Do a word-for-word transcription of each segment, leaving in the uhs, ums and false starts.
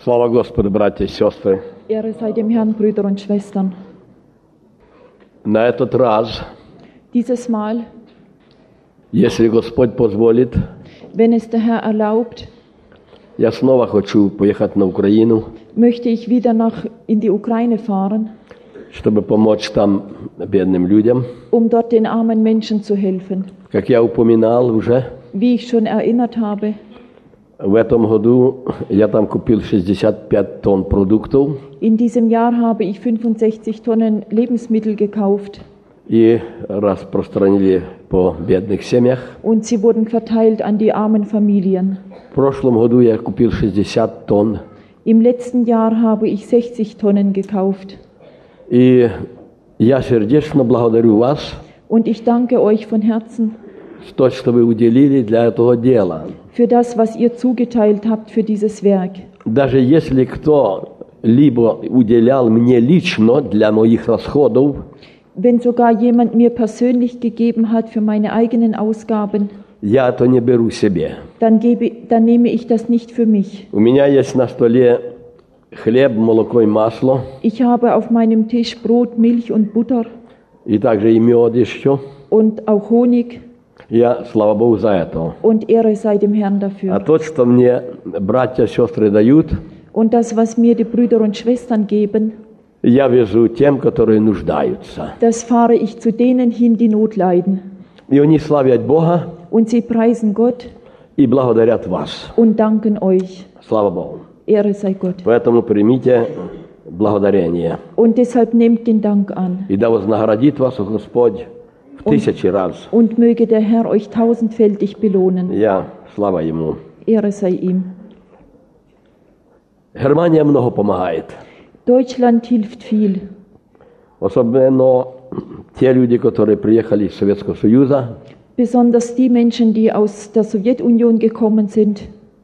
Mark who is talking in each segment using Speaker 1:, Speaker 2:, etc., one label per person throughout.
Speaker 1: Слава Господу, братья и сестры.
Speaker 2: Ehre sei dem Herrn, Brüder und Schwestern.
Speaker 1: На этот раз,
Speaker 2: Dieses Mal,
Speaker 1: если Господь позволит,
Speaker 2: wenn es der Herr erlaubt,
Speaker 1: я снова хочу поехать на Украину,
Speaker 2: möchte ich wieder nach in die Ukraine fahren,
Speaker 1: чтобы помочь там бедным людям.
Speaker 2: um dort den armen Menschen zu helfen.
Speaker 1: Как я упоминал уже,
Speaker 2: Wie ich schon erinnert habe,
Speaker 1: в этом году я там купил шестьдесят пять тонн продуктов
Speaker 2: in diesem Jahr habe ich fünfundsechzig Tonnen Lebensmittel gekauft
Speaker 1: и распространили по бедных семьях.
Speaker 2: und sie wurden verteilt an die armen Familien.
Speaker 1: В прошлом году я купил шестьдесят тонн.
Speaker 2: Im letzten Jahr habe ich sechzig Tonnen gekauft.
Speaker 1: И я сердечно благодарю вас
Speaker 2: Und ich danke euch von Herzen
Speaker 1: за то, что вы уделили для этого дела.
Speaker 2: für das, was ihr zugeteilt habt für dieses Werk.
Speaker 1: Даже если кто-либо уделял мне лично для моих расходов,
Speaker 2: Wenn sogar jemand mir persönlich gegeben hat für meine eigenen Ausgaben,
Speaker 1: я это не беру себе.
Speaker 2: dann, gebe, dann nehme ich das nicht für mich.
Speaker 1: У меня есть на столе хлеб, молоко и масло,
Speaker 2: Ich habe auf meinem Tisch Brot, Milch und Butter
Speaker 1: и также и мед еще.
Speaker 2: und auch Honig.
Speaker 1: Я, слава Богу, за это.
Speaker 2: Und Ehre sei dem Herrn
Speaker 1: А
Speaker 2: dafür.
Speaker 1: то, что мне братья и сестры дают,
Speaker 2: Und das, was mir die Brüder und Schwestern geben,
Speaker 1: я везу тем, которые нуждаются.
Speaker 2: das fahre ich zu denen hin, die Not leiden.
Speaker 1: И они славят Бога
Speaker 2: Und sie preisen Gott
Speaker 1: и благодарят вас.
Speaker 2: und danken euch.
Speaker 1: Слава Богу.
Speaker 2: Ehre sei Gott.
Speaker 1: Поэтому примите благодарение.
Speaker 2: Und deshalb nehmt den Dank an.
Speaker 1: И да вознаградит вас Господь в тысячи раз.
Speaker 2: Und möge der Herr euch tausendfältig belohnen.
Speaker 1: Я, слава Ему.
Speaker 2: Ehre sei ihm.
Speaker 1: Германия много помогает.
Speaker 2: Deutschland hilft viel.
Speaker 1: Особенно те люди, которые приехали из Советского Союза.
Speaker 2: Besonders die Menschen, die aus der Sowjetunion gekommen sind.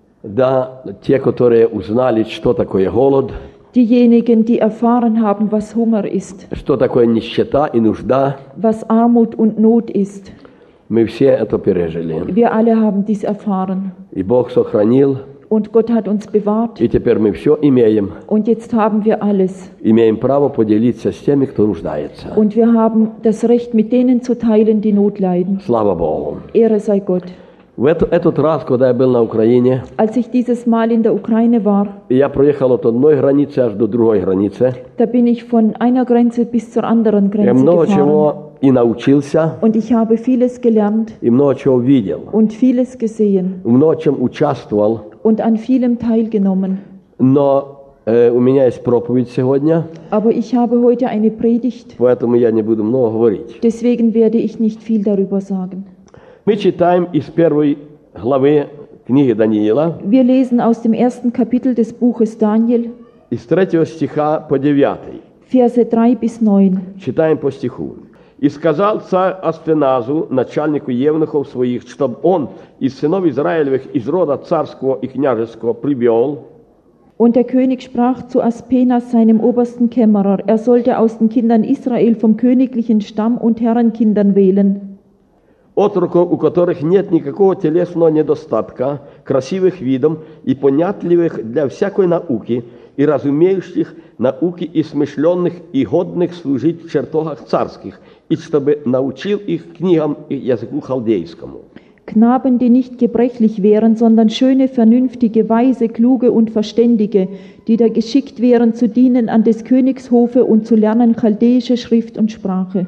Speaker 1: Да, те, которые узнали, что такое голод,
Speaker 2: Diejenigen, die erfahren haben, was Hunger ist,
Speaker 1: что такое нищета и нужда.
Speaker 2: was Armut und Not ist.
Speaker 1: Мы все это пережили.
Speaker 2: Wir alle haben dies erfahren.
Speaker 1: И Бог сохранил,
Speaker 2: Und Gott hat uns bewahrt.
Speaker 1: и теперь мы все имеем.
Speaker 2: Und jetzt haben wir alles.
Speaker 1: Имеем право поделиться с теми, кто нуждается.
Speaker 2: Und wir haben das Recht, mit denen zu teilen, die Not leiden.
Speaker 1: Слава Богу.
Speaker 2: Ehre sei Gott.
Speaker 1: В эту, этот раз, когда я был на Украине,
Speaker 2: Als ich dieses Mal in der Ukraine war,
Speaker 1: я проехал от одной границы аж до другой границы.
Speaker 2: da bin ich von einer Grenze bis zur anderen
Speaker 1: Я
Speaker 2: Grenze
Speaker 1: много
Speaker 2: gefahren.
Speaker 1: чего и научился,
Speaker 2: Und ich habe vieles gelernt
Speaker 1: и много чего видел,
Speaker 2: und vieles gesehen
Speaker 1: много чем участвовал.
Speaker 2: und an vielem teilgenommen.
Speaker 1: Но э, у меня есть проповедь сегодня,
Speaker 2: Aber ich habe heute eine Predigt,
Speaker 1: поэтому я не буду много говорить.
Speaker 2: deswegen werde ich nicht viel darüber sagen.
Speaker 1: Мы читаем из первой главы книги Даниила,
Speaker 2: Wir lesen aus dem ersten Kapitel des Buches Daniel,
Speaker 1: из третьего стиха по девятый.
Speaker 2: Verse drei bis neun.
Speaker 1: Читаем по стиху. «И сказал царь Аспеназу, начальнику евнухов своих, чтобы он из сынов Израилевых, из рода царского и княжеского, привел,
Speaker 2: Und der König sprach zu Aspenas, seinem obersten Kämmerer, er sollte aus den Kindern Israel vom königlichen Stamm und Herrenkindern wählen,
Speaker 1: отроков, у которых нет никакого телесного недостатка, красивых видом и понятливых для всякой науки, и разумеющих науки и смышленных, и годных служить в чертогах царских, и чтобы научил их книгам и языку халдейскому».
Speaker 2: Knaben, die nicht gebrechlich wären, sondern schöne, vernünftige, weise, kluge und verständige, die da geschickt wären, zu dienen an des Königs Hofe und zu lernen chaldäische Schrift und Sprache.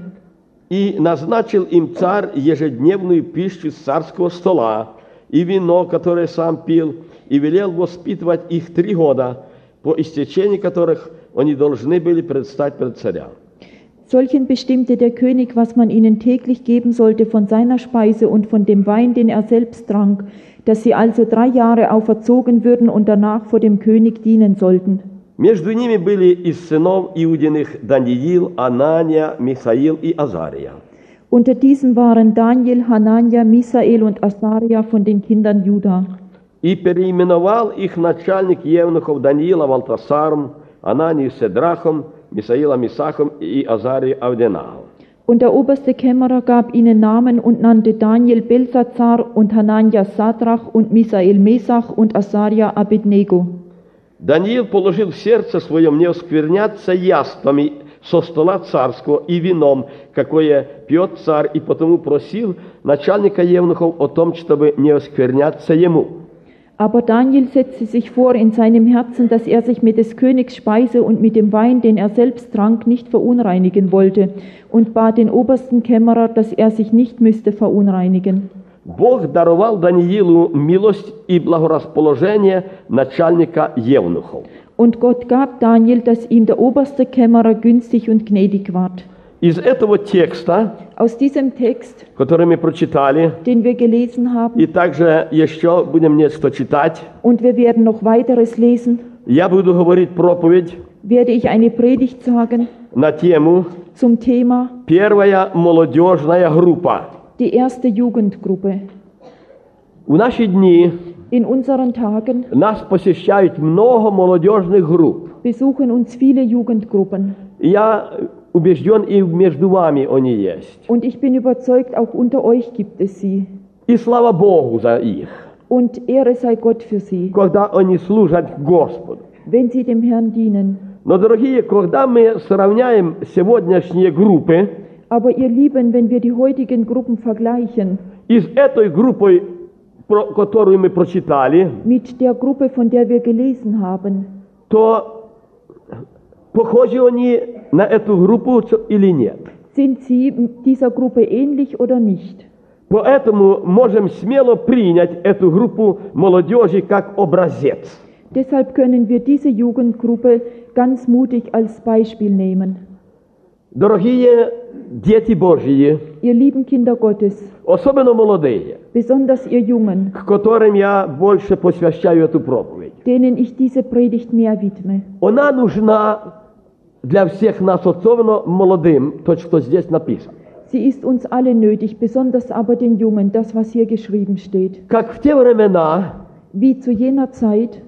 Speaker 1: И назначил им царь ежедневную пищу с царского стола, и вино, которое сам пил, и велел воспитывать их три года, по истечении которых они должны были предстать пред царя.
Speaker 2: Solchen bestimmte der König, was man ihnen täglich geben sollte von seiner Speise und von dem Wein, den er selbst trank, dass sie also drei Jahre auferzogen würden und danach vor dem König dienen sollten.
Speaker 1: Между ними были из сынов Иудиных Даниил, Анания, Михаил и Азария.
Speaker 2: Unter diesen waren Daniel, Hanania, Misael und Asaria von den Kindern Juda.
Speaker 1: И переименовал их начальник евнухов Даниила Валтасаром, Ананию Седрахом, Мисаила Мисахом и Азарию Авденахом.
Speaker 2: Und der oberste Kämmerer gab ihnen Namen und nannte Daniel Belsazar und Hanania Sadrach und Misael Mesach und Asaria Abednego.
Speaker 1: Даниил положил в сердце своем не оскверняться яствами со стола царского и вином, какое пьет царь, и потому просил начальника евнухов о том, чтобы не оскверняться ему.
Speaker 2: Aber Daniel setzte sich vor in seinem Herzen, dass er sich mit des Königs Speise und mit dem Wein, den er selbst trank, nicht verunreinigen wollte, und bat den obersten Kämmerer, dass er sich nicht müsste verunreinigen.
Speaker 1: Бог даровал Даниилу милость и благорасположение начальника евнухов.
Speaker 2: Und Gott gab Daniel, dass ihm der oberste Kämmerer günstig und gnädig ward.
Speaker 1: Из этого текста,
Speaker 2: Aus diesem Text,
Speaker 1: который мы прочитали,
Speaker 2: den wir gelesen haben,
Speaker 1: и также еще будем нечто читать,
Speaker 2: und wir werden noch weiteres lesen,
Speaker 1: я буду говорить проповедь
Speaker 2: werde ich eine Predigt sagen
Speaker 1: на тему
Speaker 2: zum Thema
Speaker 1: «Первая молодежная группа».
Speaker 2: die erste Jugendgruppe.
Speaker 1: В наши дни
Speaker 2: In unseren Tagen
Speaker 1: нас посещают много молодежных групп.
Speaker 2: besuchen uns viele Jugendgruppen.
Speaker 1: И я убежден, и между вами они есть.
Speaker 2: Und ich bin überzeugt, auch unter euch gibt es sie.
Speaker 1: И слава Богу за их,
Speaker 2: Und Ehre sei Gott für sie,
Speaker 1: когда они служат Господу.
Speaker 2: wenn sie dem Herrn dienen.
Speaker 1: Но, дорогие, когда мы сравняем сегодняшние группы
Speaker 2: Aber ihr Lieben, wenn wir die heutigen Gruppen vergleichen
Speaker 1: и с этой группой, про которую мы прочитали,
Speaker 2: mit der Gruppe, von der wir gelesen haben,
Speaker 1: то похожи они на эту группу или нет.
Speaker 2: sind sie dieser Gruppe ähnlich oder nicht?
Speaker 1: Поэтому можем смело принять эту группу молодежи как образец.
Speaker 2: Deshalb können wir diese Jugendgruppe ganz mutig als Beispiel nehmen.
Speaker 1: Дорогие дети Божьи,
Speaker 2: Ihr lieben Kinder Gottes,
Speaker 1: особенно молодые,
Speaker 2: besonders ihr Jungen,
Speaker 1: к которым я больше посвящаю эту проповедь,
Speaker 2: denen ich diese Predigt mehr widme.
Speaker 1: она нужна для всех нас, особенно молодым, то, что здесь написано.
Speaker 2: Sie ist uns alle nötig, besonders aber den Jungen, das, was hier geschrieben steht.
Speaker 1: Как в те времена
Speaker 2: Wie zu jener Zeit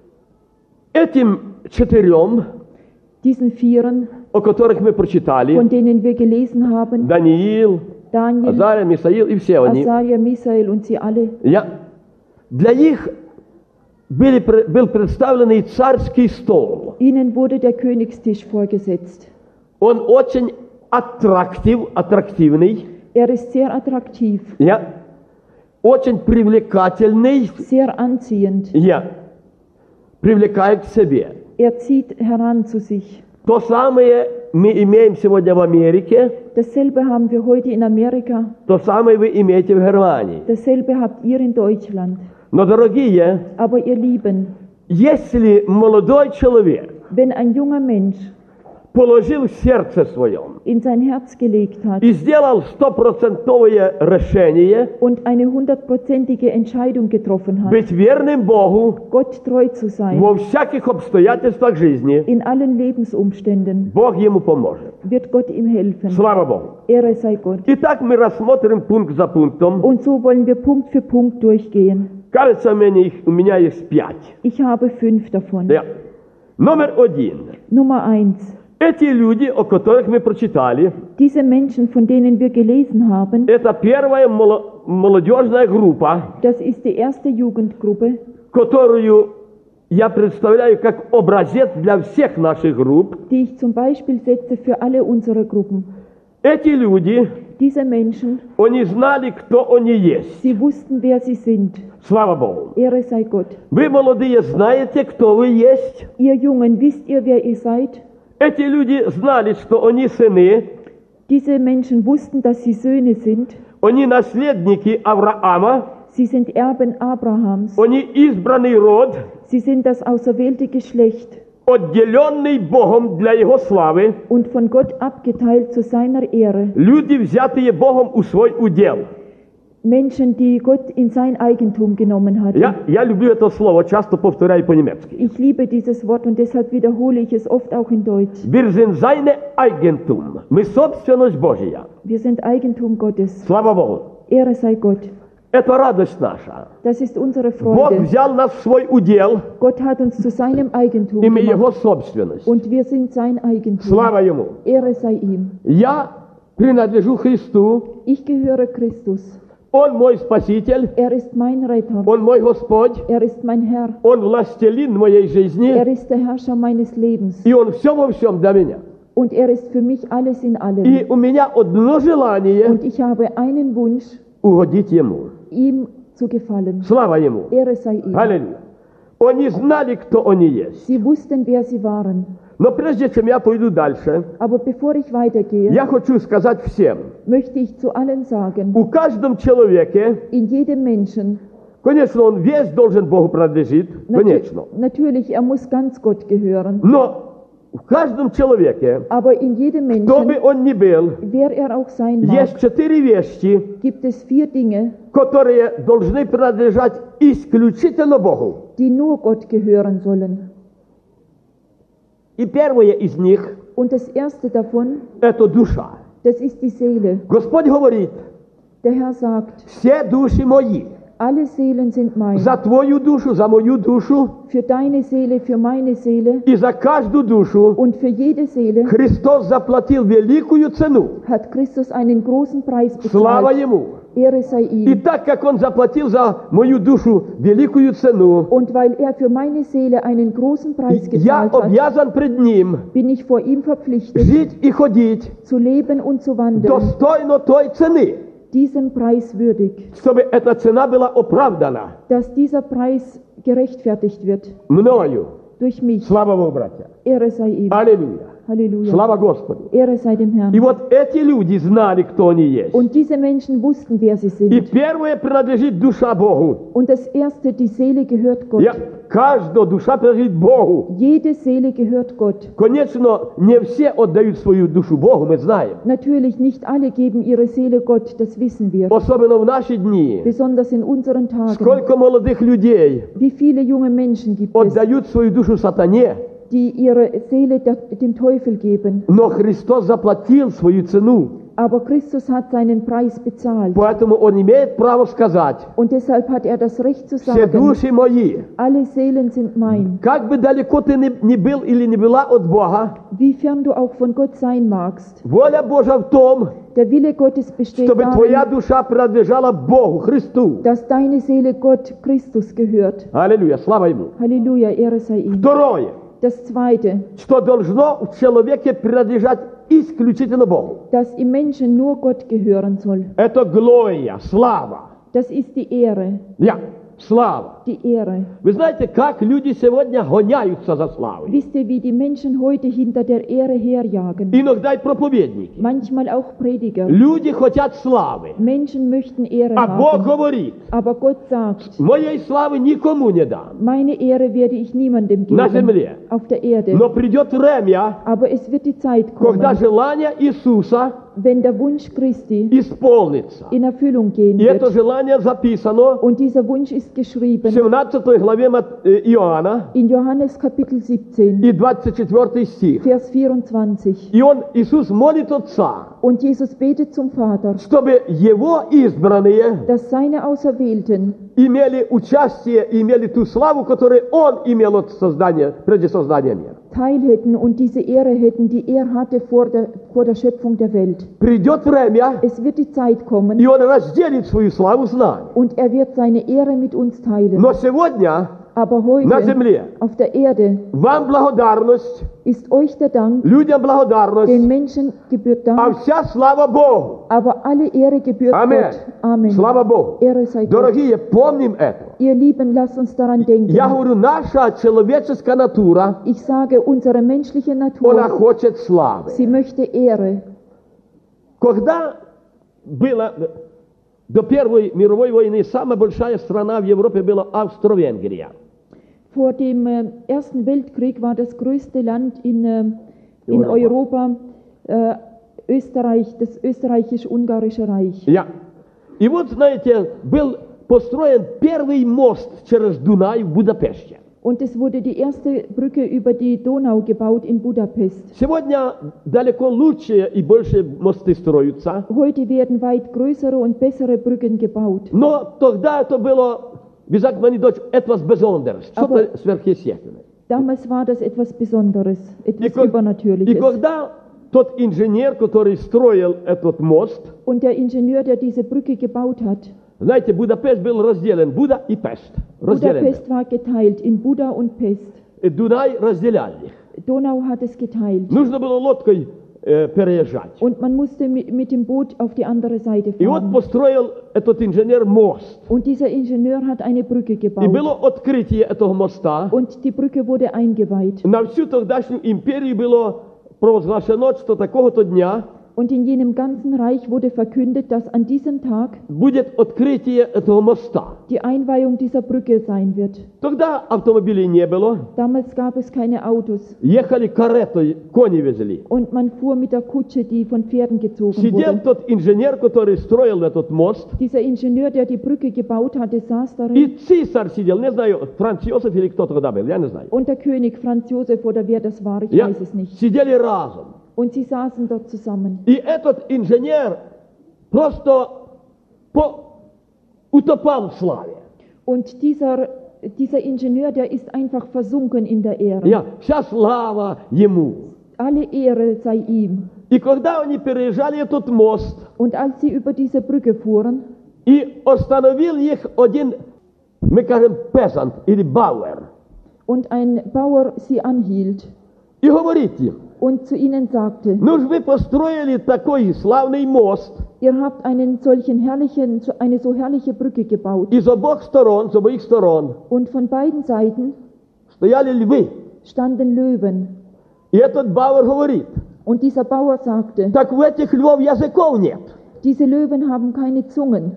Speaker 1: этим четырем,
Speaker 2: diesen Vieren,
Speaker 1: о которых мы прочитали,
Speaker 2: von denen wir gelesen haben,
Speaker 1: Даниил,
Speaker 2: Daniel,
Speaker 1: Азария, Мисаил и все они,
Speaker 2: Asaria, Misael und sie alle,
Speaker 1: я, для них были, был представленный царский стол.
Speaker 2: ihnen wurde der Königstisch vorgesetzt.
Speaker 1: Он очень аттрактив, аттрактивный,
Speaker 2: Er ist sehr attraktiv,
Speaker 1: я, очень привлекательный,
Speaker 2: sehr anziehend.
Speaker 1: я, привлекает к себе.
Speaker 2: Er zieht heran zu sich.
Speaker 1: То самое мы имеем сегодня в Америке,
Speaker 2: Dasselbe haben wir heute in Amerika,
Speaker 1: то самое вы имеете в Германии.
Speaker 2: dasselbe habt ihr in Deutschland.
Speaker 1: Но, дорогие,
Speaker 2: Aber ihr Lieben,
Speaker 1: если молодой человек
Speaker 2: wenn ein junger Mensch
Speaker 1: положил в сердце своем
Speaker 2: in sein Herz gelegt hat
Speaker 1: и сделал стопроцентовое решение
Speaker 2: und eine hundertprozentige Entscheidung getroffen hat,
Speaker 1: быть верным Богу
Speaker 2: Gott treu zu sein,
Speaker 1: во всяких обстоятельствах жизни,
Speaker 2: in allen Lebensumständen,
Speaker 1: Бог ему поможет.
Speaker 2: wird Gott ihm helfen.
Speaker 1: Слава Богу.
Speaker 2: Ehre sei Gott.
Speaker 1: Итак, мы рассмотрим пункт за пунктом.
Speaker 2: Und so wollen wir Punkt für Punkt durchgehen.
Speaker 1: Кажется, мне их, у меня есть пять.
Speaker 2: Ich habe fünf davon.
Speaker 1: Да. Номер один.
Speaker 2: Nummer eins.
Speaker 1: Эти люди, о которых мы прочитали,
Speaker 2: Diese Menschen, von denen wir gelesen haben,
Speaker 1: это первая моло- молодежная группа,
Speaker 2: das ist die erste Jugendgruppe,
Speaker 1: которую я представляю как образец для всех наших групп.
Speaker 2: die ich zum Beispiel setze für alle unsere Gruppen.
Speaker 1: Эти люди,
Speaker 2: Diese Menschen,
Speaker 1: они знали, кто они есть.
Speaker 2: sie wussten, wer sie sind.
Speaker 1: Слава Богу.
Speaker 2: Ehre sei Gott.
Speaker 1: Вы, молодые, знаете, кто вы есть.
Speaker 2: Ihr Jungen, wisst ihr, wer ihr seid?
Speaker 1: Эти люди знали, что они сыны,
Speaker 2: Diese Menschen wussten, dass sie Söhne sind.
Speaker 1: они наследники Авраама,
Speaker 2: Sie sind Erben Abrahams.
Speaker 1: они избранный род,
Speaker 2: Sie sind das auserwählte Geschlecht
Speaker 1: отделенный Богом для Его славы,
Speaker 2: und von Gott abgeteilt zu seiner Ehre.
Speaker 1: люди, взятые Богом у свой удел.
Speaker 2: Menschen, die Gott in sein Eigentum genommen hat.
Speaker 1: Я, я люблю это слово, часто повторяю по-немецки.
Speaker 2: Ich liebe dieses Wort und deshalb wiederhole ich es oft auch in Deutsch.
Speaker 1: Wir sind seine Eigentum. Мы собственность Божья.
Speaker 2: Wir sind Eigentum Gottes.
Speaker 1: Слава Богу.
Speaker 2: Ehre sei Gott.
Speaker 1: Это радость наша.
Speaker 2: Das ist unsere
Speaker 1: Бог
Speaker 2: Freude.
Speaker 1: взял нас в свой удел,
Speaker 2: Gott hat uns zu seinem Eigentum
Speaker 1: и мы Его
Speaker 2: gemacht
Speaker 1: собственность.
Speaker 2: und wir sind sein Eigentum.
Speaker 1: Слава Ему.
Speaker 2: Ehre sei ihm.
Speaker 1: Я принадлежу Христу.
Speaker 2: Ich gehöre Christus.
Speaker 1: Он мой Спаситель,
Speaker 2: Er ist mein Retter.
Speaker 1: Он мой Господь,
Speaker 2: Er ist mein Herr.
Speaker 1: Он властелин моей жизни,
Speaker 2: Er ist der Herrscher meines Lebens.
Speaker 1: и Он все во всем для меня.
Speaker 2: Und er ist für mich alles in
Speaker 1: И
Speaker 2: allem.
Speaker 1: у меня одно желание
Speaker 2: Und ich habe einen Wunsch,
Speaker 1: угодить Ему.
Speaker 2: ihm zu gefallen.
Speaker 1: Слава Ему.
Speaker 2: Ehre sei ihm.
Speaker 1: Аллилуйя. Они знали, кто они есть.
Speaker 2: Sie wussten, wer sie waren.
Speaker 1: Но прежде чем я пойду дальше,
Speaker 2: Aber bevor ich weitergehe,
Speaker 1: я хочу сказать всем,
Speaker 2: möchte ich zu allen sagen,
Speaker 1: у каждом человеке,
Speaker 2: in jedem Menschen,
Speaker 1: конечно, он весь должен Богу принадлежит, конечно,
Speaker 2: natu natürlich, er muss ganz Gott gehören,
Speaker 1: но в каждом человеке,
Speaker 2: aber in jedem
Speaker 1: кто бы
Speaker 2: Menschen,
Speaker 1: он ни был,
Speaker 2: wer er auch sein
Speaker 1: есть
Speaker 2: mag,
Speaker 1: четыре вещи,
Speaker 2: gibt es vier Dinge,
Speaker 1: которые должны принадлежать исключительно Богу.
Speaker 2: die nur Gott gehören sollen.
Speaker 1: И первое из них
Speaker 2: Und das erste davon,
Speaker 1: – это душа.
Speaker 2: das ist die Seele.
Speaker 1: Господь говорит,
Speaker 2: Der Herr sagt,
Speaker 1: все души мои,
Speaker 2: alle Seelen sind mein.
Speaker 1: за твою душу, за мою душу
Speaker 2: Für deine Seele, für meine Seele
Speaker 1: и за каждую душу
Speaker 2: und für jede Seele
Speaker 1: Христос заплатил великую цену.
Speaker 2: hat Christus einen großen Preis
Speaker 1: Слава
Speaker 2: bezahlt.
Speaker 1: Ему!
Speaker 2: Ehre sei
Speaker 1: И
Speaker 2: ihm.
Speaker 1: так как Он заплатил за мою душу великую цену,
Speaker 2: Und weil er für meine Seele einen großen Preis
Speaker 1: я
Speaker 2: gezahlt hat,
Speaker 1: обязан пред Ним
Speaker 2: bin ich vor ihm verpflichtet,
Speaker 1: жить и ходить
Speaker 2: zu leben und zu wandeln,
Speaker 1: достойно той цены,
Speaker 2: diesem Preis würdig,
Speaker 1: чтобы эта цена была оправдана
Speaker 2: dass dieser Preis gerechtfertigt wird
Speaker 1: мною.
Speaker 2: durch mich.
Speaker 1: Слава Богу, братья!
Speaker 2: Ehre sei ihm.
Speaker 1: Аллилуйя!
Speaker 2: Halleluja.
Speaker 1: Слава Господу!
Speaker 2: Ehre sei dem
Speaker 1: И
Speaker 2: Herrn.
Speaker 1: вот эти люди знали, кто они есть.
Speaker 2: Und diese Menschen wussten, wer sie
Speaker 1: И
Speaker 2: sind.
Speaker 1: первое принадлежит душа Богу.
Speaker 2: Und das erste, die Seele gehört Gott.
Speaker 1: Я, каждая душа принадлежит Богу.
Speaker 2: Jede Seele gehört Gott.
Speaker 1: Конечно, не все отдают свою душу Богу, мы знаем.
Speaker 2: Natürlich nicht alle geben ihre Seele Gott, das wissen wir.
Speaker 1: Особенно в наши дни.
Speaker 2: Besonders in unseren Tagen.
Speaker 1: Сколько молодых людей
Speaker 2: Wie viele junge Menschen gibt es,
Speaker 1: отдают свою душу сатане,
Speaker 2: die ihre Seele der, dem Teufel geben.
Speaker 1: но Христос заплатил свою цену.
Speaker 2: Aber Christus hat seinen Preis bezahlt.
Speaker 1: Поэтому Он имеет право сказать,
Speaker 2: Und deshalb hat er das Recht zu
Speaker 1: все
Speaker 2: sagen,
Speaker 1: души мои,
Speaker 2: alle Seelen sind mein.
Speaker 1: как бы далеко ты ни, ни был или не была от Бога,
Speaker 2: Wie fern du auch von Gott sein magst.
Speaker 1: воля Божья в том,
Speaker 2: Der Wille Gottes besteht
Speaker 1: чтобы твоя
Speaker 2: darin,
Speaker 1: душа принадлежала Богу, Христу.
Speaker 2: dass deine Seele Gott, Christus gehört.
Speaker 1: Аллилуйя, слава Ему.
Speaker 2: Halleluja, Ehre sei ihm.
Speaker 1: Второе,
Speaker 2: Das Zweite,
Speaker 1: что должно в человеке принадлежать исключительно Богу.
Speaker 2: das im Menschen nur Gott gehören soll.
Speaker 1: Это глория, слава.
Speaker 2: Das ist die Ehre,
Speaker 1: Я, слава.
Speaker 2: die Ehre.
Speaker 1: Вы знаете, как люди сегодня гоняются за славой?
Speaker 2: Wisst ihr, wie die Menschen heute hinter der Ehre herjagen?
Speaker 1: Иногда и проповедники.
Speaker 2: Manchmal auch Prediger.
Speaker 1: Люди хотят славы.
Speaker 2: Menschen möchten Ehre
Speaker 1: А Бог
Speaker 2: haben.
Speaker 1: говорит,
Speaker 2: Aber Gott sagt,
Speaker 1: моей славы никому не дам
Speaker 2: meine Ehre werde ich niemandem
Speaker 1: на
Speaker 2: geben
Speaker 1: земле.
Speaker 2: auf der Erde.
Speaker 1: Но придет время,
Speaker 2: Aber es wird die Zeit
Speaker 1: когда
Speaker 2: kommen,
Speaker 1: желание Иисуса
Speaker 2: wenn der Wunsch Christi
Speaker 1: исполнится.
Speaker 2: in Erfüllung gehen
Speaker 1: И это
Speaker 2: wird.
Speaker 1: желание записано
Speaker 2: Und dieser Wunsch ist
Speaker 1: в
Speaker 2: geschrieben
Speaker 1: семнадцатой главе Мат- э, Иоанна
Speaker 2: in Johannes Kapitel siebzehn,
Speaker 1: и двадцать четвёртый стих.
Speaker 2: Vers vierundzwanzig.
Speaker 1: И он, Иисус молит Отца,
Speaker 2: Und Jesus betet zum Vater,
Speaker 1: чтобы Его избранные
Speaker 2: dass seine Auserwählten
Speaker 1: имели участие, имели ту славу, которую Он имел от создания, прежде создания мира.
Speaker 2: Teil hätten und diese Ehre hätten, die er hatte vor der, vor der Schöpfung der Welt.
Speaker 1: Придет время,
Speaker 2: Es wird die Zeit kommen
Speaker 1: и Он разделит свою славу с нами.
Speaker 2: und er wird seine Ehre mit uns teilen.
Speaker 1: Но сегодня
Speaker 2: Aber
Speaker 1: на
Speaker 2: heute
Speaker 1: земле
Speaker 2: auf der Erde
Speaker 1: вам благодарность,
Speaker 2: ist euch der Dank,
Speaker 1: людям
Speaker 2: den
Speaker 1: благодарность,
Speaker 2: Menschen gebührt
Speaker 1: а
Speaker 2: Dank,
Speaker 1: вся слава Богу.
Speaker 2: aber alle Ehre gebührt
Speaker 1: Amen.
Speaker 2: Gott. Amen.
Speaker 1: Слава Богу.
Speaker 2: Ehre sei Gott.
Speaker 1: Дорогие, помним это.
Speaker 2: Ihr Lieben, lasst uns daran denken.
Speaker 1: Я говорю, наша человеческая натура,
Speaker 2: Ich sage, unsere menschliche
Speaker 1: она
Speaker 2: Natur,
Speaker 1: хочет славы.
Speaker 2: sie möchte Ehre.
Speaker 1: Когда было до Первой мировой войны, самая большая страна в Европе была Австро-Венгрия.
Speaker 2: Vor dem äh, Ersten Weltkrieg war das größte Land in, äh, in
Speaker 1: Europa.
Speaker 2: Europa äh, Österreich, das österreichisch-ungarische Reich.
Speaker 1: Я. И вот, знаете, был построен первый мост через Дунай в Будапеште.
Speaker 2: Und es wurde die erste Brücke über die Donau gebaut in Budapest.
Speaker 1: Сегодня далеко лучшие и больше мосты строятся,
Speaker 2: Heute werden weit größere und bessere Brücken gebaut.
Speaker 1: но тогда это было, wie sagt man in Deutsch, etwas Besonderes,
Speaker 2: Aber-
Speaker 1: что-то сверхъестественное.
Speaker 2: Damals war das etwas Besonderes,
Speaker 1: И,
Speaker 2: etwas
Speaker 1: ко- и
Speaker 2: Übernatürliches.
Speaker 1: когда тот инженер, который строил этот мост,
Speaker 2: Und der Ingenieur, der diese Brücke gebaut hat,
Speaker 1: Знаете, Будапешт был разделен, Буда и Пест. Разделен.
Speaker 2: Budapest war geteilt in Buda und Pest.
Speaker 1: И Дунай разделял их.
Speaker 2: Donau hat es geteilt.
Speaker 1: Нужно было лодкой э, переезжать.
Speaker 2: Und man musste mit, mit dem Boot auf die andere Seite
Speaker 1: И вот
Speaker 2: fahren.
Speaker 1: построил этот инженер мост.
Speaker 2: Und dieser Ingenieur hat eine Brücke
Speaker 1: И
Speaker 2: gebaut.
Speaker 1: было открытие этого моста.
Speaker 2: Und die Brücke wurde eingeweiht.
Speaker 1: На всю тогдашнюю империю было провозглашено, что такого-то дня
Speaker 2: Und in jenem ganzen Reich wurde verkündet, dass an diesem Tag
Speaker 1: будет открытие этого моста.
Speaker 2: die Einweihung dieser Brücke sein wird.
Speaker 1: Тогда автомобилей не было.
Speaker 2: Damals gab es keine Autos.
Speaker 1: Ехали каретой, кони везли.
Speaker 2: Und man fuhr mit der Kutsche, die von Pferden gezogen
Speaker 1: Сидел
Speaker 2: wurde.
Speaker 1: тот инженер, который строил этот мост.
Speaker 2: Dieser Ingenieur, der die Brücke gebaut hatte, saß darin.
Speaker 1: И цесарь сидел, не знаю, Франц Йосиф или кто тогда был, я не знаю.
Speaker 2: Und der König Franz Josef oder wer das war, ich
Speaker 1: Я-
Speaker 2: weiß es nicht.
Speaker 1: Сидели разом.
Speaker 2: Und sie saßen dort zusammen.
Speaker 1: И этот инженер просто по- утопал в славе.
Speaker 2: Und dieser, dieser Ingenieur, der ist einfach versunken in der Ehre.
Speaker 1: Я, вся слава ему.
Speaker 2: Alle Ehre sei ihm.
Speaker 1: И когда они переезжали этот мост,
Speaker 2: Und als sie über diese Brücke fuhren,
Speaker 1: и остановил их один, мы кажем, песант или бауэр,
Speaker 2: und ein Bauer sie anhielt
Speaker 1: и говорит им,
Speaker 2: und zu ihnen sagte,
Speaker 1: ну ж вы построили такой славный мост,
Speaker 2: ihr habt einen solchen herrlichen, so- eine so herrliche Brücke gebaut.
Speaker 1: и с обоих сторон, с обоих сторон
Speaker 2: Und von beiden Seiten
Speaker 1: стояли львы.
Speaker 2: standen Löwen.
Speaker 1: И этот бауэр говорит,
Speaker 2: Und dieser Bauer sagte,
Speaker 1: так у этих львов языков нет.
Speaker 2: diese Löwen haben keine Zungen.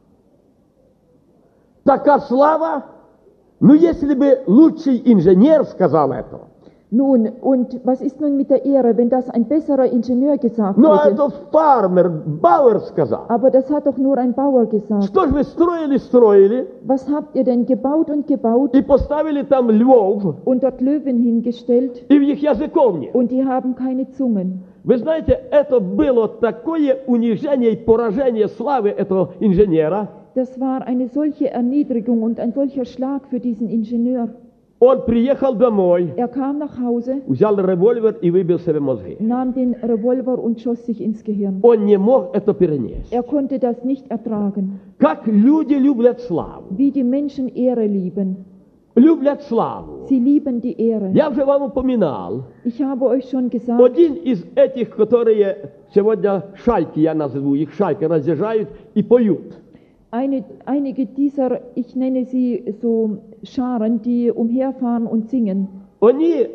Speaker 1: Такая слава, ну если бы лучший инженер сказал это,
Speaker 2: Nun, und was ist nun mit der Ehre, wenn das ein besserer Ingenieur gesagt
Speaker 1: ну
Speaker 2: hätte?
Speaker 1: это фармер, бауэр сказал.
Speaker 2: Aber das hat doch nur ein Bauer gesagt.
Speaker 1: Что ж вы строили, строили,
Speaker 2: Was habt ihr denn gebaut und gebaut
Speaker 1: и поставили там львов,
Speaker 2: und dort Löwen hingestellt
Speaker 1: и в них языков нет.
Speaker 2: und die haben keine Zungen?
Speaker 1: Вы знаете, это было такое унижение и поражение славы этого инженера.
Speaker 2: Das war eine solche Erniedrigung und ein solcher Schlag für diesen Ingenieur.
Speaker 1: Он приехал домой,
Speaker 2: Er kam nach Hause,
Speaker 1: взял револьвер и выбил себе мозги.
Speaker 2: nahm den Revolver und schoss sich ins Gehirn.
Speaker 1: Он не мог это перенести.
Speaker 2: Er konnte das nicht ertragen.
Speaker 1: Как люди любят славу.
Speaker 2: Wie die Menschen Ehre lieben.
Speaker 1: Любят славу.
Speaker 2: Sie lieben die Ehre.
Speaker 1: Я уже вам упоминал,
Speaker 2: Ich habe euch schon gesagt,
Speaker 1: один из этих, которые сегодня шайки, я назову их шайки, разъезжают и поют.
Speaker 2: eine, einige dieser, ich nenne sie so Scharen, die umherfahren und singen.
Speaker 1: Они,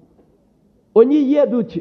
Speaker 1: они едут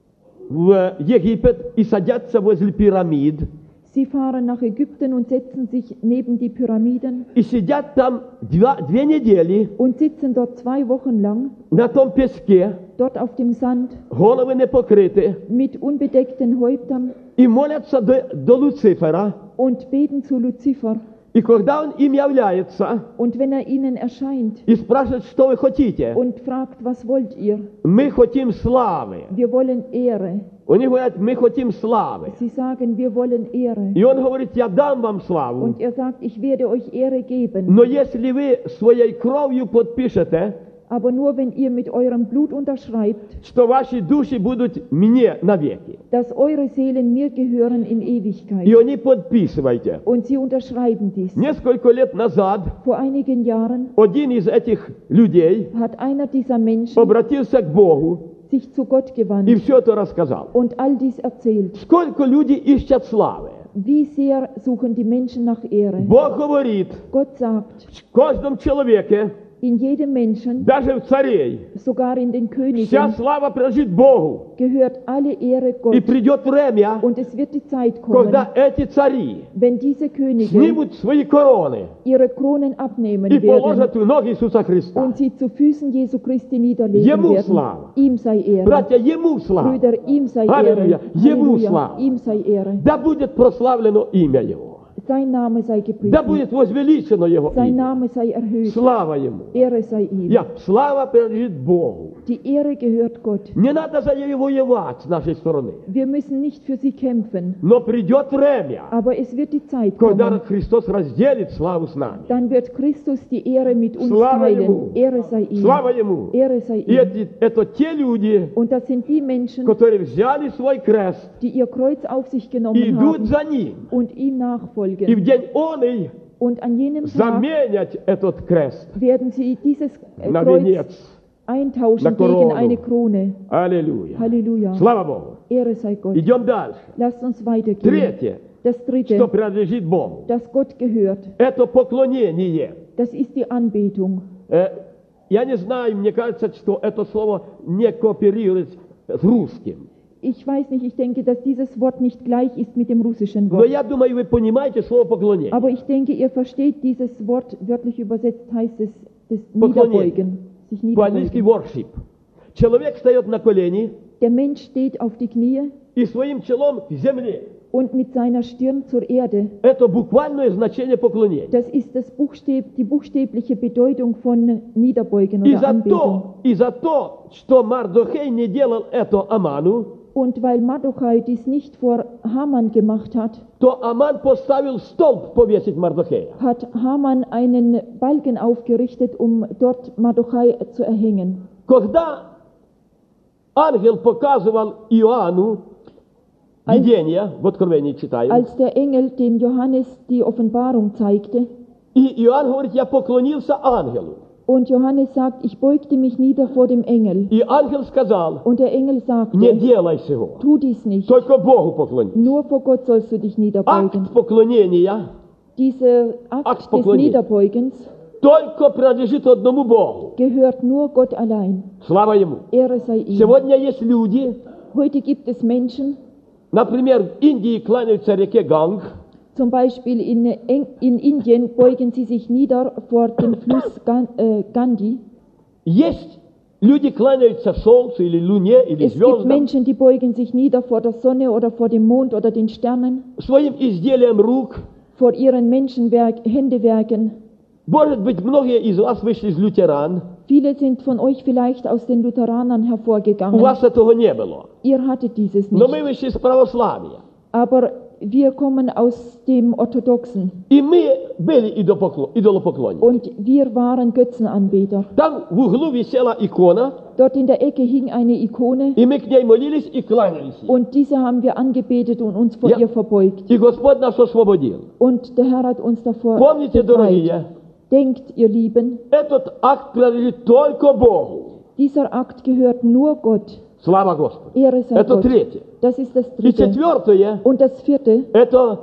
Speaker 1: в Египет и садятся возле пирамид,
Speaker 2: Sie fahren nach Ägypten und setzen sich neben die Pyramiden
Speaker 1: и сидят там два, две недели
Speaker 2: und sitzen dort zwei Wochen lang,
Speaker 1: на том песке,
Speaker 2: dort auf dem Sand,
Speaker 1: головы не покрыты,
Speaker 2: mit unbedeckten Häuptern
Speaker 1: и молятся до, до Люцифера.
Speaker 2: und beten zu Luzifer.
Speaker 1: И когда он им является
Speaker 2: Und wenn er ihnen erscheint
Speaker 1: и спрашивает, что вы хотите,
Speaker 2: und fragt, was wollt ihr?
Speaker 1: мы хотим славы.
Speaker 2: Wir wollen Ehre.
Speaker 1: Они говорят, мы хотим славы.
Speaker 2: Sie sagen, wir wollen Ehre.
Speaker 1: И он говорит, я дам вам славу.
Speaker 2: Und er sagt, ich werde euch Ehre geben.
Speaker 1: Но если вы своей кровью подпишете,
Speaker 2: Aber nur, wenn ihr mit eurem Blut unterschreibt,
Speaker 1: что ваши души будут мне навеки.
Speaker 2: dass eure Seelen mir gehören in Ewigkeit.
Speaker 1: И они подписывайте.
Speaker 2: Und sie unterschreiben dies.
Speaker 1: Несколько лет назад
Speaker 2: Vor einigen Jahren
Speaker 1: один из этих людей
Speaker 2: hat einer dieser Menschen
Speaker 1: обратился к Богу
Speaker 2: sich zu Gott
Speaker 1: и
Speaker 2: gewandt
Speaker 1: все это рассказал.
Speaker 2: und all dies erzählt.
Speaker 1: Сколько людей ищут славы.
Speaker 2: Wie sehr suchen die Menschen nach Ehre?
Speaker 1: Бог говорит,
Speaker 2: Gott sagt,
Speaker 1: в каждом человеке,
Speaker 2: in jedem Menschen,
Speaker 1: даже в царей,
Speaker 2: sogar in den
Speaker 1: вся
Speaker 2: Königen,
Speaker 1: слава принадлежит Богу.
Speaker 2: gehört alle Ehre
Speaker 1: И
Speaker 2: Gott.
Speaker 1: придет время,
Speaker 2: Und es wird die Zeit kommen,
Speaker 1: когда эти цари
Speaker 2: wenn diese Könige
Speaker 1: снимут свои короны
Speaker 2: ihre Kronen abnehmen
Speaker 1: и
Speaker 2: werden
Speaker 1: положат у ног Иисуса Христа.
Speaker 2: und sie zu Füßen Jesu Christi niederlegen
Speaker 1: Ему
Speaker 2: werden.
Speaker 1: слава.
Speaker 2: Ihm sei Ehre.
Speaker 1: Братья, Ему слава.
Speaker 2: Brüder, ihm sei
Speaker 1: Halleluja.
Speaker 2: Ehre.
Speaker 1: Ему
Speaker 2: Halleluja.
Speaker 1: слава.
Speaker 2: Ihm sei Ehre.
Speaker 1: Да будет прославлено имя Его.
Speaker 2: Sein Name sei
Speaker 1: Да
Speaker 2: gepriesen.
Speaker 1: будет возвеличено Его
Speaker 2: Sein
Speaker 1: имя.
Speaker 2: Name sei erhöht.
Speaker 1: Слава Ему.
Speaker 2: Ehre sei ihm.
Speaker 1: Я, слава принадлежит Богу.
Speaker 2: Die Ehre gehört Gott.
Speaker 1: Не надо за нее воевать с нашей стороны.
Speaker 2: Wir müssen nicht für sie kämpfen.
Speaker 1: Но придет время,
Speaker 2: Aber es wird die Zeit
Speaker 1: когда
Speaker 2: kommen.
Speaker 1: Христос разделит славу с нами.
Speaker 2: Dann wird Christus die Ehre mit uns
Speaker 1: Слава Ему.
Speaker 2: teilen. Ehre sei ihm.
Speaker 1: Слава Ему.
Speaker 2: Ehre sei
Speaker 1: И
Speaker 2: ihm.
Speaker 1: эти, это те люди,
Speaker 2: Und das sind die Menschen,
Speaker 1: которые взяли свой крест
Speaker 2: die ihr Kreuz auf sich
Speaker 1: и
Speaker 2: genommen
Speaker 1: идут
Speaker 2: haben
Speaker 1: за Ним.
Speaker 2: und ihm nachfolgen.
Speaker 1: И в
Speaker 2: beugen.
Speaker 1: день оный
Speaker 2: Und an jenem Tag
Speaker 1: заменять этот крест
Speaker 2: werden sie dieses äh,
Speaker 1: на
Speaker 2: Kreuz
Speaker 1: венец.
Speaker 2: eintauschen
Speaker 1: на
Speaker 2: gegen
Speaker 1: корону.
Speaker 2: eine Krone.
Speaker 1: Аллилуйя.
Speaker 2: Halleluja.
Speaker 1: Слава Богу.
Speaker 2: Ehre sei Gott.
Speaker 1: Идем дальше.
Speaker 2: Lasst uns weitergehen.
Speaker 1: Третье,
Speaker 2: Das
Speaker 1: что
Speaker 2: dritte,
Speaker 1: принадлежит Богу,
Speaker 2: das Gott gehört,
Speaker 1: это поклонение.
Speaker 2: das ist die Anbetung.
Speaker 1: Э, Я не знаю, мне кажется, что это слово не кооперирует с русским.
Speaker 2: Ich weiß nicht, ich denke, dass dieses Wort nicht gleich ist mit dem russischen
Speaker 1: Но
Speaker 2: Wort.
Speaker 1: я думаю, вы понимаете слово поклонение.
Speaker 2: Aber ich denke, ihr versteht dieses Wort, wörtlich übersetzt heißt es das
Speaker 1: Поклонение.
Speaker 2: Niederbeugen. Sich
Speaker 1: По-английски
Speaker 2: niederbeugen.
Speaker 1: worship. Человек встает на колени
Speaker 2: Der Mensch steht auf die Knie
Speaker 1: и своим челом к земле.
Speaker 2: und mit seiner Stirn zur Erde.
Speaker 1: Это буквальное значение поклонения.
Speaker 2: Das ist das Buchstäb, die buchstäbliche Bedeutung von Niederbeugen
Speaker 1: И
Speaker 2: oder
Speaker 1: за
Speaker 2: Anbetung.
Speaker 1: то, и за то, что Мардохей не делал это Аману,
Speaker 2: Und weil Mardochai dies nicht vor Haman gemacht hat,
Speaker 1: то Аман поставил столб повесить Мардохея.
Speaker 2: hat Haman einen Balken aufgerichtet, um dort Mardochai zu erhängen.
Speaker 1: Когда ангел показывал Иоанну
Speaker 2: Als-
Speaker 1: видение, в Откровении читаем,
Speaker 2: Als der Engel dem Johannes die Offenbarung zeigte,
Speaker 1: и Иоанн говорит, я поклонился ангелу.
Speaker 2: und Johannes sagt, ich beugte mich nieder vor dem Engel.
Speaker 1: И ангел сказал,
Speaker 2: Und der Engel
Speaker 1: не
Speaker 2: sagte,
Speaker 1: делай сего,
Speaker 2: tu dies nicht,
Speaker 1: только Богу поклонись.
Speaker 2: nur vor Gott sollst du dich niederbeugen.
Speaker 1: Акт поклонения
Speaker 2: Dieser Akt
Speaker 1: Akt
Speaker 2: des
Speaker 1: поклонения.
Speaker 2: Niederbeugens
Speaker 1: только принадлежит одному Богу.
Speaker 2: gehört nur Gott allein.
Speaker 1: Слава Ему.
Speaker 2: Ehre sei ihm.
Speaker 1: Сегодня есть люди,
Speaker 2: Heute gibt es Menschen,
Speaker 1: например, в Индии кланяются реке Ганг,
Speaker 2: zum Beispiel in, Eng- in Indien beugen sie sich nieder vor dem Fluss Gan- äh, Gandhi.
Speaker 1: есть люди кланяются Солнцу или Луне или
Speaker 2: Es gibt
Speaker 1: звездам,
Speaker 2: Menschen, die beugen sich nieder vor der Sonne oder vor dem Mond oder den Sternen,
Speaker 1: своим изделием рук.
Speaker 2: vor ihren Menschenwerk, Händewerken.
Speaker 1: Может быть, многие из вас вышли из лютеран,
Speaker 2: Viele sind von euch vielleicht aus den Lutheranern
Speaker 1: у
Speaker 2: hervorgegangen.
Speaker 1: вас этого не было.
Speaker 2: Ihr hattet dieses
Speaker 1: Но мы
Speaker 2: nicht.
Speaker 1: вышли из православия.
Speaker 2: Aber wir kommen aus dem Orthodoxen
Speaker 1: И мы были идолопоклон- идолопоклонники.
Speaker 2: und wir waren Götzenanbeter.
Speaker 1: Там в углу висела икона,
Speaker 2: Dort in der Ecke hing eine Ikone
Speaker 1: и мы к ней молились и кланялись ей.
Speaker 2: und diese haben wir angebetet und uns vor
Speaker 1: Ja.
Speaker 2: ihr verbeugt.
Speaker 1: И Господь нас освободил.
Speaker 2: Und der Herr hat uns davor
Speaker 1: Помните,
Speaker 2: befreit.
Speaker 1: дорогие,
Speaker 2: Denkt, ihr Lieben,
Speaker 1: этот акт принадлежит только Богу.
Speaker 2: dieser Akt gehört nur Gott.
Speaker 1: Слава Господу.
Speaker 2: Ehre sei
Speaker 1: Это
Speaker 2: Gott.
Speaker 1: третье.
Speaker 2: Das ist das
Speaker 1: И
Speaker 2: Dritte.
Speaker 1: четвертое,
Speaker 2: Und das Vierte,
Speaker 1: это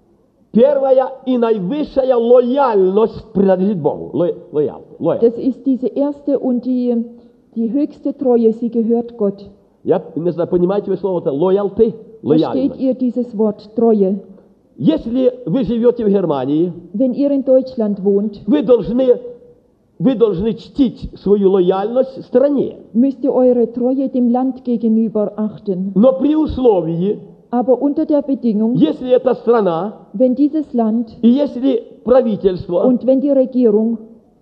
Speaker 1: первая и наивысшая лояльность принадлежит Богу. Ло- Лоял. Лоял.
Speaker 2: das ist diese erste und die, die höchste Treue, sie gehört Gott.
Speaker 1: Я не знаю, понимаете вы слово-то? Лоялты?
Speaker 2: Versteht
Speaker 1: Лояльность.
Speaker 2: ihr dieses Wort Treue?
Speaker 1: Если вы живете в Германии,
Speaker 2: Wenn ihr in Deutschland wohnt,
Speaker 1: вы должны, вы должны чтить свою лояльность стране.
Speaker 2: müsst ihr eure Treue dem Land gegenüber achten.
Speaker 1: Но при условии,
Speaker 2: Aber unter der Bedingung,
Speaker 1: если эта страна
Speaker 2: wenn dieses Land
Speaker 1: и если правительство
Speaker 2: und wenn die Regierung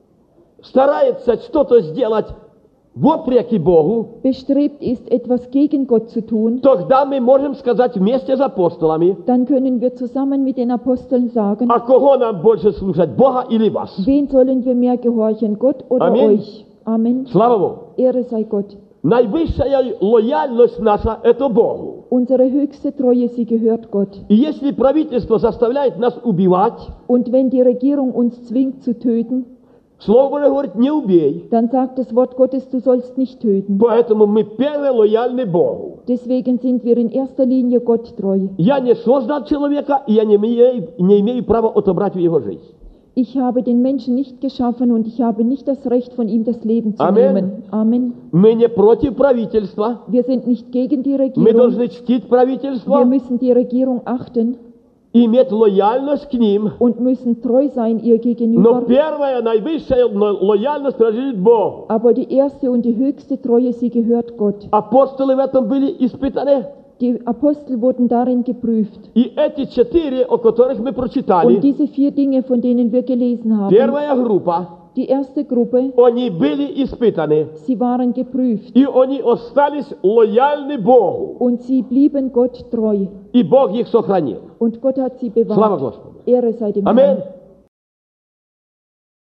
Speaker 1: старается что-то сделать вопреки Богу,
Speaker 2: bestrebt ist, etwas gegen Gott zu tun,
Speaker 1: тогда мы можем сказать вместе с апостолами,
Speaker 2: dann können wir zusammen mit den Aposteln sagen,
Speaker 1: а кого нам больше слушать, Бога или вас?
Speaker 2: wen sollen wir mehr gehorchen, Gott oder
Speaker 1: Amen.
Speaker 2: euch? Amen.
Speaker 1: Слава Богу!
Speaker 2: Ehre sei Gott.
Speaker 1: Наивысшая лояльность наша – это Богу.
Speaker 2: Unsere höchste Treue, sie gehört Gott.
Speaker 1: И если правительство заставляет нас убивать,
Speaker 2: Und wenn die Regierung uns zwingt zu töten,
Speaker 1: Слово Божие говорит, не убей.
Speaker 2: dann sagt das Wort Gottes, du sollst nicht töten.
Speaker 1: Поэтому мы первые лояльны Богу.
Speaker 2: Deswegen sind wir in erster Linie Gott treu.
Speaker 1: Я не создал человека, и я не имею, не имею права отобрать его жизнь.
Speaker 2: Ich habe den Menschen nicht geschaffen und ich habe nicht das Recht, von ihm das Leben zu
Speaker 1: Amen.
Speaker 2: nehmen. Amen.
Speaker 1: Мы не против правительства.
Speaker 2: Wir sind nicht gegen die
Speaker 1: Мы
Speaker 2: Regierung.
Speaker 1: должны чтить
Speaker 2: Wir
Speaker 1: правительство
Speaker 2: müssen die Regierung achten
Speaker 1: и иметь лояльность к ним.
Speaker 2: und müssen treu sein ihr
Speaker 1: Но
Speaker 2: gegenüber.
Speaker 1: первая, наивысшая ло- лояльность принадлежит Богу.
Speaker 2: Aber die erste und die höchste Treue, sie gehört Gott.
Speaker 1: Апостолы в этом были испытаны.
Speaker 2: Die Apostel wurden darin geprüft.
Speaker 1: И эти четыре, о которых мы
Speaker 2: Und
Speaker 1: прочитали,
Speaker 2: diese vier Dinge, von denen wir gelesen haben,
Speaker 1: первая группа,
Speaker 2: die erste Gruppe,
Speaker 1: они были испытаны.
Speaker 2: sie waren geprüft
Speaker 1: И они остались лояльны Богу.
Speaker 2: und sie blieben Gott treu.
Speaker 1: И Бог их сохранил.
Speaker 2: Und Gott hat sie
Speaker 1: Слава
Speaker 2: bewahrt.
Speaker 1: Господу.
Speaker 2: Ehre sei dem
Speaker 1: Amen.
Speaker 2: Herrn.